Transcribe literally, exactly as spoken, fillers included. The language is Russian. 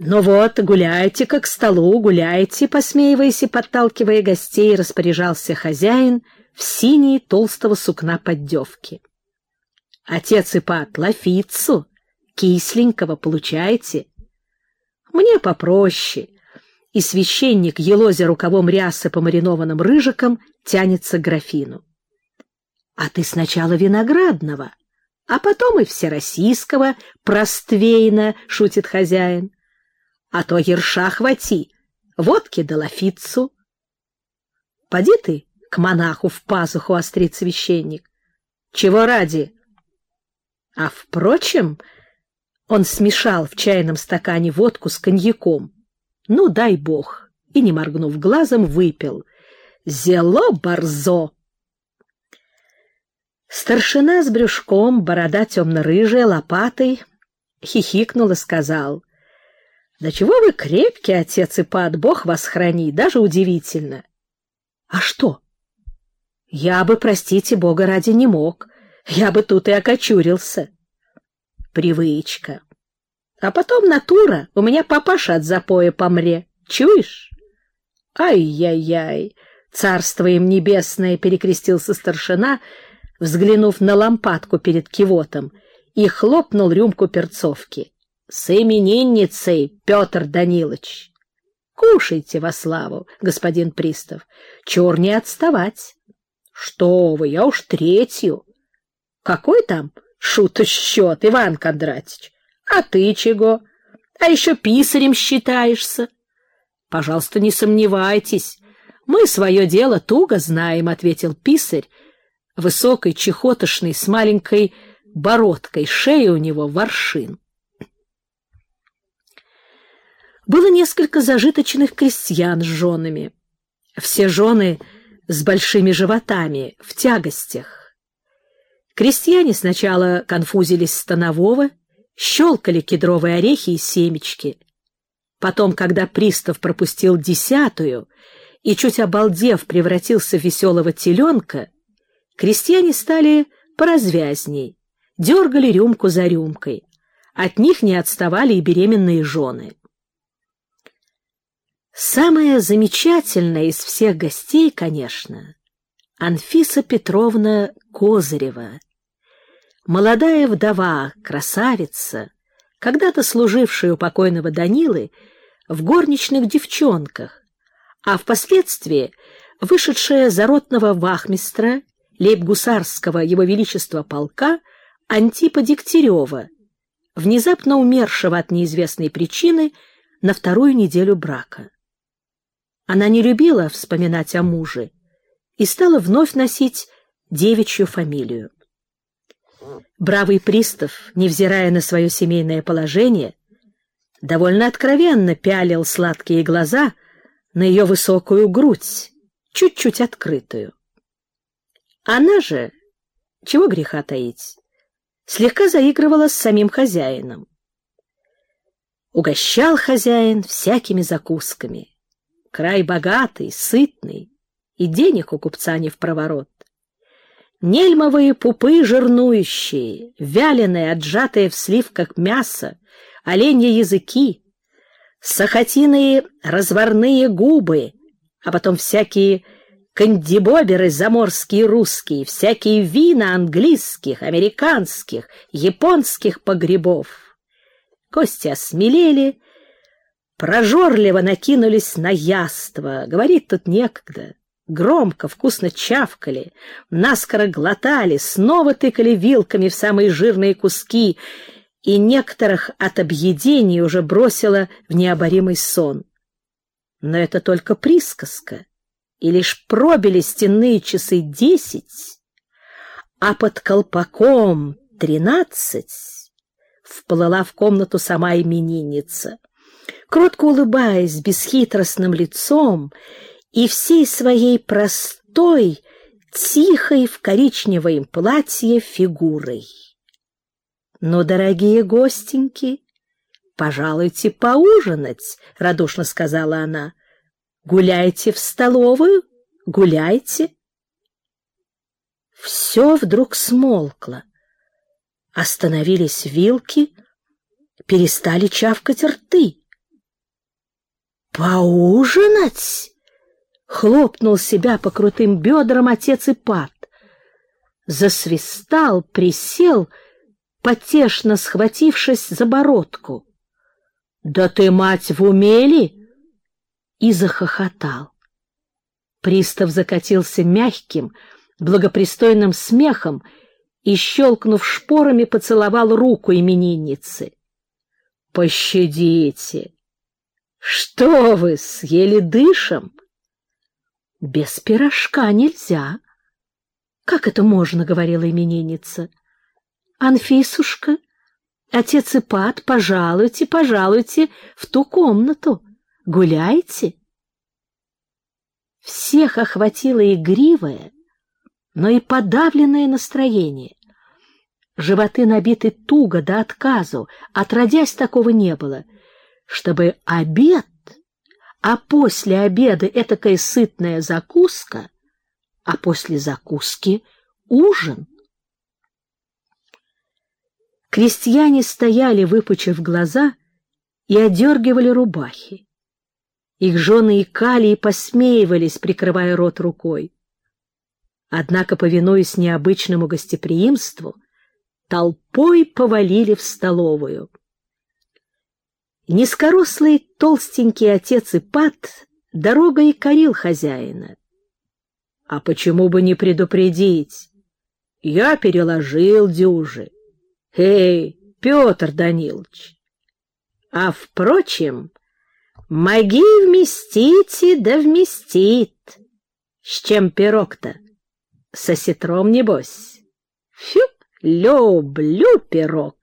«Ну вот, гуляйте-ка к столу, гуляйте», — посмеиваясь и подталкивая гостей, распоряжался хозяин в синей толстого сукна поддевки. «Отец Ипат, лафицу, кисленького получаете?» «Мне попроще». И священник, елозя рукавом рясы по маринованным рыжикам, тянется к графину. «А ты сначала виноградного, а потом и всероссийского проствейна», — шутит хозяин. «А то ерша хвати, водки да лафицу». «Поди ты к монаху в пазуху», — острит священник. «Чего ради?» А впрочем, он смешал в чайном стакане водку с коньяком. Ну, дай бог, и, не моргнув глазом, выпил. «Зело борзо!» Старшина с брюшком, борода темно-рыжая, лопатой, хихикнул и сказал: «Да чего вы крепкий, отец Ипат, Бог вас храни, даже удивительно». «А что?» «Я бы, простите, Бога ради, не мог, я бы тут и окочурился». «Привычка. А потом натура, у меня папаша от запоя помре, чуешь?» «Ай-яй-яй, царство им небесное», — перекрестился старшина, взглянув на лампадку перед кивотом, и хлопнул рюмку перцовки. «С именинницей, Петр Данилович!» «Кушайте во славу, господин пристав, чур не отставать». «Что вы, я уж третью». «Какой там шут счет, Иван Кондратич? А ты чего? А еще писарем считаешься?» «Пожалуйста, не сомневайтесь, мы свое дело туго знаем», — ответил писарь, высокий, чехотошный, с маленькой бородкой, шея у него воршин. Было несколько зажиточных крестьян с женами. Все жены с большими животами, в тягостях. Крестьяне сначала конфузились станового, щелкали кедровые орехи и семечки. Потом, когда пристав пропустил десятую и, чуть обалдев, превратился в веселого теленка, крестьяне стали поразвязней, дергали рюмку за рюмкой. От них не отставали и беременные жены. Самая замечательная из всех гостей, конечно, Анфиса Петровна Козырева, молодая вдова, красавица, когда-то служившая у покойного Данилы в горничных девчонках, а впоследствии вышедшая за ротного вахмистра лейб-гусарского его величества полка Антипа Дегтярева, внезапно умершего от неизвестной причины на вторую неделю брака. Она не любила вспоминать о муже и стала вновь носить девичью фамилию. Бравый пристав, невзирая на свое семейное положение, довольно откровенно пялил сладкие глаза на ее высокую грудь, чуть-чуть открытую. Она же, чего греха таить, слегка заигрывала с самим хозяином. Угощал хозяин всякими закусками. Край богатый, сытный, и денег у купца не впроворот. Нельмовые пупы жирнующие, вяленые, отжатые в сливках мясо, оленьи языки, сахатиные разварные губы, а потом всякие кандибоберы заморские русские, всякие вина английских, американских, японских погребов. Гости осмелели, прожорливо накинулись на яство. Говорить тут некогда. Громко, вкусно чавкали, наскоро глотали, снова тыкали вилками в самые жирные куски, и некоторых от объедения уже бросило в необоримый сон. Но это только присказка, и лишь пробили стенные часы десять, а под колпаком тринадцать вплыла в комнату сама именинница. Кротко улыбаясь бесхитростным лицом и всей своей простой, тихой в коричневом платье фигурой. «Ну, дорогие гостеньки, пожалуйте поужинать», — радушно сказала она. «Гуляйте в столовую, гуляйте». Все вдруг смолкло. Остановились вилки, перестали чавкать рты. Поужинать? Хлопнул себя по крутым бедрам отец Ипат. Засвистал, присел, потешно схватившись за бородку. «Да ты, мать, в уме ли?» И захохотал. Пристав закатился мягким, благопристойным смехом и, щелкнув шпорами, поцеловал руку именинницы. «Пощадите! Что вы, съели дышем?» «Без пирожка нельзя». «Как это можно?» — говорила именинница. «Анфисушка, отец Ипат, пожалуйте, пожалуйте в ту комнату. Гуляйте». Всех охватило игривое, но и подавленное настроение. Животы набиты туго до отказу, отродясь такого не было, чтобы обед, а после обеда этакая сытная закуска, а после закуски ужин. Крестьяне стояли, выпучив глаза, и одергивали рубахи. Их жены икали и посмеивались, прикрывая рот рукой. Однако, повинуясь необычному гостеприимству, толпой повалили в столовую. Низкорослый толстенький отец Ипат дорогой и корил хозяина. «А почему бы не предупредить? Я переложил дюжи. Эй, Петр Данилович! А, впрочем, моги вместите, да вместит. С чем пирог-то? Со сетром, небось? Фью, люблю пирог!»